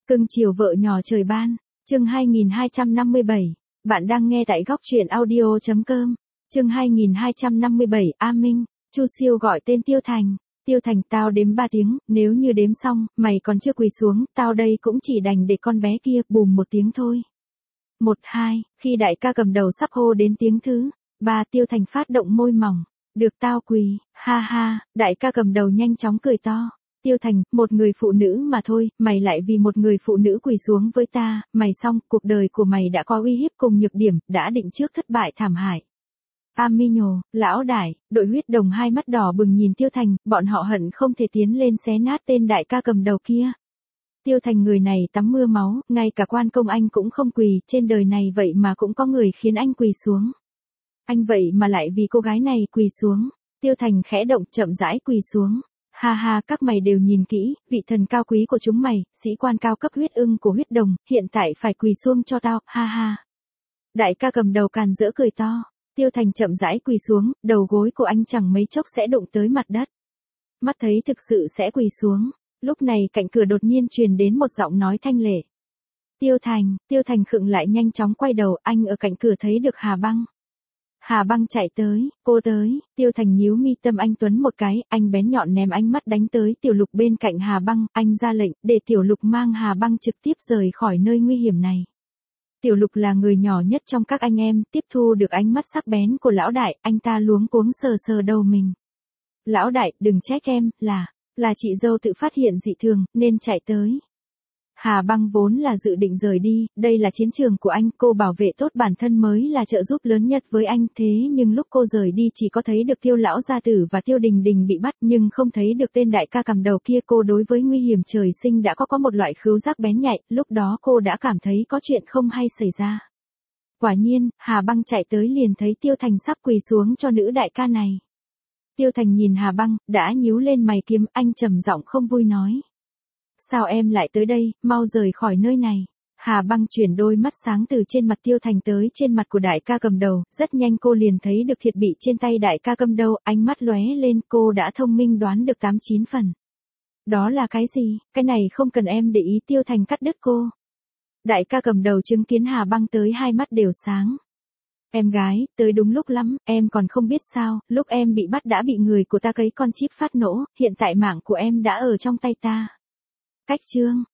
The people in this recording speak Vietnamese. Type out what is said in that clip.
Cưng chiều vợ nhỏ trời ban, chương 2257, bạn đang nghe tại góc truyện audio.com, chương 2257, A Minh, Chu Siêu gọi tên Tiêu Thành. Tiêu Thành, tao đếm 3 tiếng, nếu như đếm xong, mày còn chưa quỳ xuống, tao đây cũng chỉ đành để con bé kia bùm một tiếng thôi. 1, 2, khi đại ca cầm đầu sắp hô đến tiếng thứ 3, Tiêu Thành phát động môi mỏng. Được tao quỳ, ha ha, đại ca cầm đầu nhanh chóng cười to. Tiêu Thành, một người phụ nữ mà thôi, mày lại vì một người phụ nữ quỳ xuống với ta, mày xong, cuộc đời của mày đã có uy hiếp cùng nhược điểm, đã định trước thất bại thảm hại. Amino, lão đại, đội huyết đồng hai mắt đỏ bừng nhìn Tiêu Thành, bọn họ hận không thể tiến lên xé nát tên đại ca cầm đầu kia. Tiêu Thành người này tắm mưa máu, ngay cả quan công anh cũng không quỳ, trên đời này vậy mà cũng có người khiến anh quỳ xuống. Anh vậy mà lại vì cô gái này quỳ xuống. Tiêu Thành khẽ động chậm rãi quỳ xuống. Ha ha, các mày đều nhìn kỹ, vị thần cao quý của chúng mày, sĩ quan cao cấp huyết ưng của huyết đồng, hiện tại phải quỳ xuống cho tao, ha ha. Đại ca cầm đầu càn rỡ cười to. Tiêu Thành chậm rãi quỳ xuống, đầu gối của anh chẳng mấy chốc sẽ đụng tới mặt đất. Mắt thấy thực sự sẽ quỳ xuống. Lúc này cạnh cửa đột nhiên truyền đến một giọng nói thanh lệ. Tiêu Thành khựng lại nhanh chóng quay đầu, anh ở cạnh cửa thấy được Hà Băng. Hà Băng chạy tới, cô tới, Tiêu Thành nhíu mi tâm anh tuấn một cái, anh bén nhọn ném ánh mắt đánh tới Tiểu Lục bên cạnh Hà Băng, anh ra lệnh, để Tiểu Lục mang Hà Băng trực tiếp rời khỏi nơi nguy hiểm này. Tiểu Lục là người nhỏ nhất trong các anh em, tiếp thu được ánh mắt sắc bén của lão đại, anh ta luống cuống sờ sờ đầu mình. Lão đại, đừng trách em, là chị dâu tự phát hiện dị thường, nên chạy tới. Hà Băng vốn là dự định rời đi, đây là chiến trường của anh, cô bảo vệ tốt bản thân mới là trợ giúp lớn nhất với anh, thế nhưng lúc cô rời đi chỉ có thấy được Tiêu lão gia tử và Tiêu Đình Đình bị bắt, nhưng không thấy được tên đại ca cầm đầu kia. Cô đối với nguy hiểm trời sinh đã có một loại khứu giác bén nhạy, lúc đó cô đã cảm thấy có chuyện không hay xảy ra. Quả nhiên, Hà Băng chạy tới liền thấy Tiêu Thành sắp quỳ xuống cho nữ đại ca này. Tiêu Thành nhìn Hà Băng, đã nhíu lên mày kiếm, anh trầm giọng không vui nói. Sao em lại tới đây, mau rời khỏi nơi này. Hà Băng chuyển đôi mắt sáng từ trên mặt Tiêu Thành tới trên mặt của đại ca cầm đầu, rất nhanh cô liền thấy được thiệt bị trên tay đại ca cầm đầu, ánh mắt lóe lên, cô đã thông minh đoán được 8-9 phần. Đó là cái gì, cái này không cần em để ý. Tiêu Thành cắt đứt cô. Đại ca cầm đầu chứng kiến Hà Băng tới hai mắt đều sáng. Em gái, tới đúng lúc lắm, em còn không biết sao, lúc em bị bắt đã bị người của ta cấy con chip phát nổ, hiện tại mạng của em đã ở trong tay ta. Cách chương,